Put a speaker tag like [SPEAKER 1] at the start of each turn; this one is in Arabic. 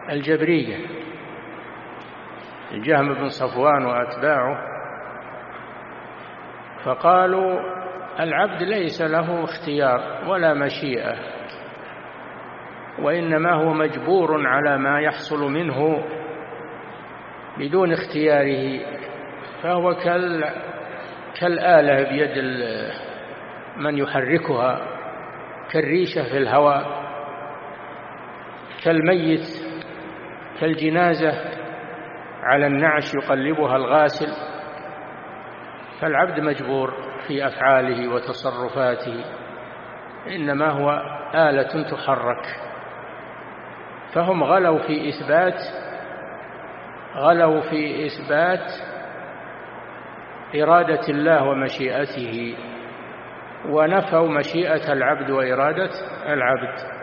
[SPEAKER 1] الجبرية الجهم بن صفوان وأتباعه، فقالوا العبد ليس له اختيار ولا مشيئة، وإنما هو مجبور على ما يحصل منه بدون اختياره، فهو كالآلة بيد من يحركها، كالريشة في الهواء، كالميت، كالجنازة على النعش يقلبها الغاسل. فالعبد مجبور في أفعاله وتصرفاته، إنما هو آلة تحرك. فهم غلوا في إثبات إرادة الله ومشيئته، ونفوا مشيئة العبد وإرادة العبد.